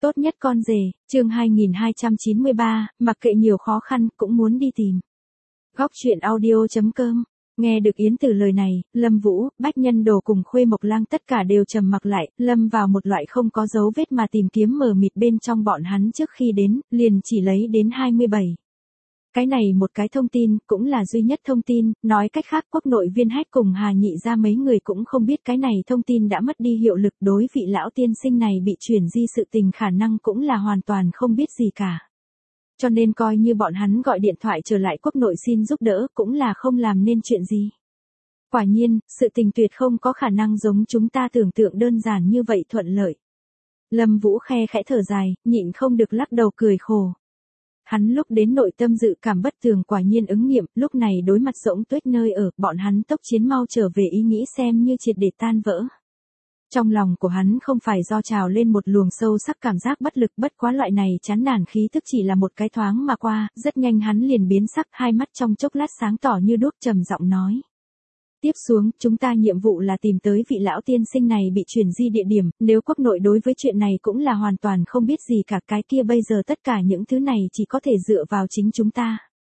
Tốt nhất con rể, chương 2293, mặc kệ nhiều khó khăn, cũng muốn đi tìm. Góc truyện audio.com. Nghe được Yến Từ lời này, Lâm Vũ, Bách Nhân Đồ cùng Khuê Mộc Lang tất cả đều trầm mặc lại, lâm vào một loại không có dấu vết mà tìm kiếm mờ mịt bên trong bọn hắn trước khi đến, liền chỉ lấy đến 27. Cái này một cái thông tin, cũng là duy nhất thông tin, nói cách khác quốc nội Viên Hách cùng Hà Nhị ra mấy người cũng không biết cái này thông tin đã mất đi hiệu lực, đối vị lão tiên sinh này bị chuyển di sự tình khả năng cũng là hoàn toàn không biết gì cả. Cho nên coi như bọn hắn gọi điện thoại trở lại quốc nội xin giúp đỡ cũng là không làm nên chuyện gì. Quả nhiên, sự tình tuyệt không có khả năng giống chúng ta tưởng tượng đơn giản như vậy thuận lợi. Lâm Vũ khe khẽ thở dài, nhịn không được lắc đầu cười khổ. Hắn lúc đến nội tâm dự cảm bất tường quả nhiên ứng nghiệm, lúc này đối mặt rỗng tuếch nơi ở, bọn hắn tốc chiến mau trở về ý nghĩ xem như triệt để tan vỡ. Trong lòng của hắn không phải do trào lên một luồng sâu sắc cảm giác bất lực, bất quá loại này chán nản khí tức chỉ là một cái thoáng mà qua, rất nhanh hắn liền biến sắc, hai mắt trong chốc lát sáng tỏ như đuốc, trầm giọng nói. Tiếp xuống, chúng ta nhiệm vụ là tìm tới vị lão tiên sinh này bị chuyển di địa điểm, nếu quốc nội đối với chuyện này cũng là hoàn toàn không biết gì cả, cái kia bây giờ tất cả những thứ này chỉ có thể dựa vào chính chúng ta.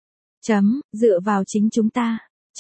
Dựa vào chính chúng ta.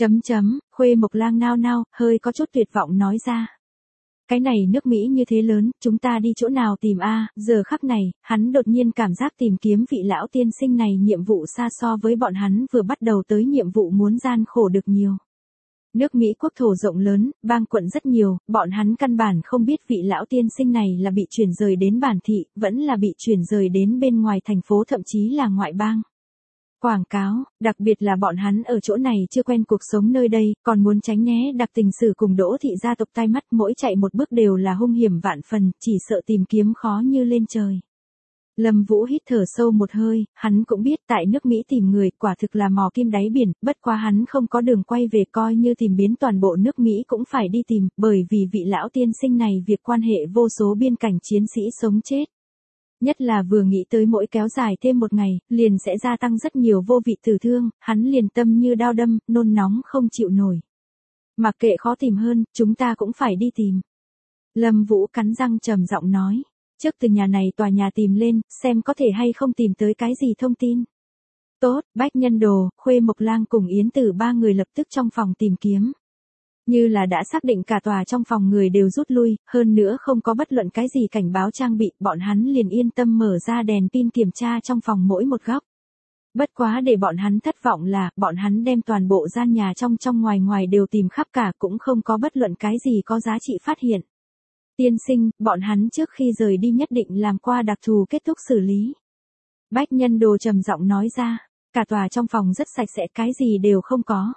Khuê Mộc Lang nao nao, hơi có chút tuyệt vọng nói ra. Cái này nước Mỹ như thế lớn, chúng ta đi chỗ nào tìm a? Giờ khắc này, hắn đột nhiên cảm giác tìm kiếm vị lão tiên sinh này nhiệm vụ xa so với bọn hắn vừa bắt đầu tới nhiệm vụ muốn gian khổ được nhiều. Nước Mỹ quốc thổ rộng lớn, bang quận rất nhiều, bọn hắn căn bản không biết vị lão tiên sinh này là bị chuyển rời đến bản thị, vẫn là bị chuyển rời đến bên ngoài thành phố, thậm chí là ngoại bang. Quảng cáo, đặc biệt là bọn hắn ở chỗ này chưa quen cuộc sống nơi đây, còn muốn tránh né đặc tình sử cùng Đỗ thị gia tộc tai mắt, mỗi chạy một bước đều là hung hiểm vạn phần, chỉ sợ tìm kiếm khó như lên trời. Lâm Vũ hít thở sâu một hơi, hắn cũng biết tại nước Mỹ tìm người quả thực là mò kim đáy biển, bất quá hắn không có đường quay về, coi như tìm biến toàn bộ nước Mỹ cũng phải đi tìm, bởi vì vị lão tiên sinh này việc quan hệ vô số biên cảnh chiến sĩ sống chết. Nhất là vừa nghĩ tới mỗi kéo dài thêm một ngày, liền sẽ gia tăng rất nhiều vô vị tử thương, hắn liền tâm như đao đâm, nôn nóng không chịu nổi. Mặc kệ khó tìm hơn, chúng ta cũng phải đi tìm. Lâm Vũ cắn răng trầm giọng nói. Trước từ nhà này tòa nhà tìm lên, xem có thể hay không tìm tới cái gì thông tin. Tốt, Bách Nhân Đồ, Khuê Mộc Lang cùng Yến Tử ba người lập tức trong phòng tìm kiếm. Như là đã xác định cả tòa trong phòng người đều rút lui, hơn nữa không có bất luận cái gì cảnh báo trang bị, bọn hắn liền yên tâm mở ra đèn pin kiểm tra trong phòng mỗi một góc. Bất quá để bọn hắn thất vọng là, bọn hắn đem toàn bộ gian nhà trong ngoài đều tìm khắp cả, cũng không có bất luận cái gì có giá trị phát hiện. Tiên sinh, bọn hắn trước khi rời đi nhất định làm qua đặc thù kết thúc xử lý. Bách Nhân Đồ trầm giọng nói ra, cả tòa trong phòng rất sạch sẽ, cái gì đều không có.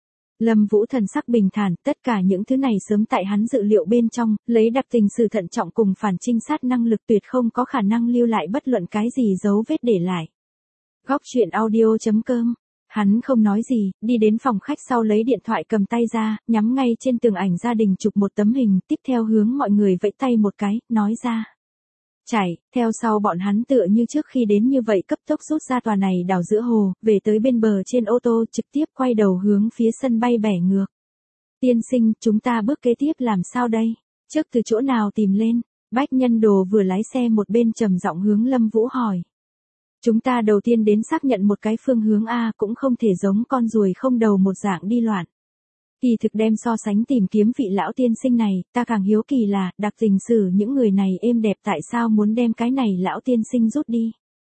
Lâm Vũ thần sắc bình thản, tất cả những thứ này sớm tại hắn dự liệu bên trong, lấy đặc tình sử thận trọng cùng phản trinh sát năng lực tuyệt không có khả năng lưu lại bất luận cái gì dấu vết để lại. Góc truyện audio.com. Hắn không nói gì, đi đến phòng khách sau lấy điện thoại cầm tay ra, nhắm ngay trên tường ảnh gia đình chụp một tấm hình, tiếp theo hướng mọi người vẫy tay một cái, nói ra. Chạy, theo sau bọn hắn tựa như trước khi đến như vậy cấp tốc rút ra tòa này đảo giữa hồ, về tới bên bờ trên ô tô, trực tiếp quay đầu hướng phía sân bay bẻ ngược. Tiên sinh, chúng ta bước kế tiếp làm sao đây? Trước từ chỗ nào tìm lên? Bách Nhân Đồ vừa lái xe một bên trầm giọng hướng Lâm Vũ hỏi. Chúng ta đầu tiên đến xác nhận một cái phương hướng A, cũng không thể giống con ruồi không đầu một dạng đi loạn. Kỳ thực đem so sánh tìm kiếm vị lão tiên sinh này, ta càng hiếu kỳ là, đặc tình sử những người này êm đẹp tại sao muốn đem cái này lão tiên sinh rút đi.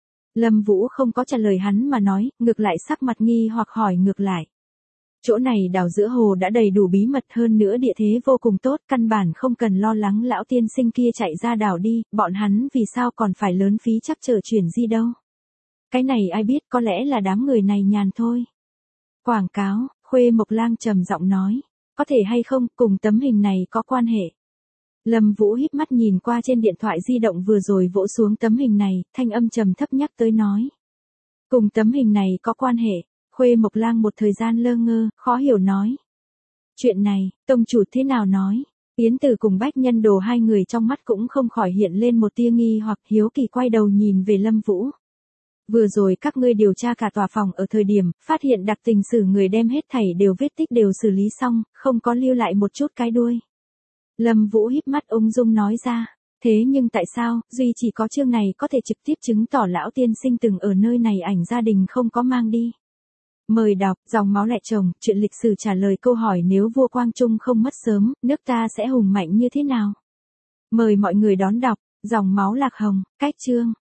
Lâm Vũ không có trả lời hắn mà nói, ngược lại sắc mặt nghi hoặc hỏi ngược lại. Chỗ này đảo giữa hồ đã đầy đủ bí mật, hơn nữa địa thế vô cùng tốt, căn bản không cần lo lắng lão tiên sinh kia chạy ra đảo đi, bọn hắn vì sao còn phải lớn phí chắc trở chuyển di đâu. Cái này ai biết, có lẽ là đám người này nhàn thôi. Quảng cáo, Khuê Mộc Lang trầm giọng nói, có thể hay không, cùng tấm hình này có quan hệ. Lâm Vũ híp mắt nhìn qua trên điện thoại di động vừa rồi vỗ xuống tấm hình này, thanh âm trầm thấp nhắc tới nói. Cùng tấm hình này có quan hệ, Khuê Mộc Lang một thời gian lơ ngơ, khó hiểu nói. Chuyện này, tông chủ thế nào nói? Yến Tử cùng Bách Nhân Đồ hai người trong mắt cũng không khỏi hiện lên một tia nghi hoặc hiếu kỳ quay đầu nhìn về Lâm Vũ. Vừa rồi các ngươi điều tra cả tòa phòng ở thời điểm, phát hiện đặc tình sử người đem hết thảy đều vết tích đều xử lý xong, không có lưu lại một chút cái đuôi. Lâm Vũ híp mắt ung dung nói ra, Thế nhưng tại sao, duy chỉ có chương này có thể trực tiếp chứng tỏ lão tiên sinh từng ở nơi này ảnh gia đình không có mang đi. Mời đọc, dòng máu lại chồng, chuyện lịch sử trả lời câu hỏi nếu vua Quang Trung không mất sớm, nước ta sẽ hùng mạnh như thế nào? Mời mọi người đón đọc, dòng máu lạc hồng, cách chương.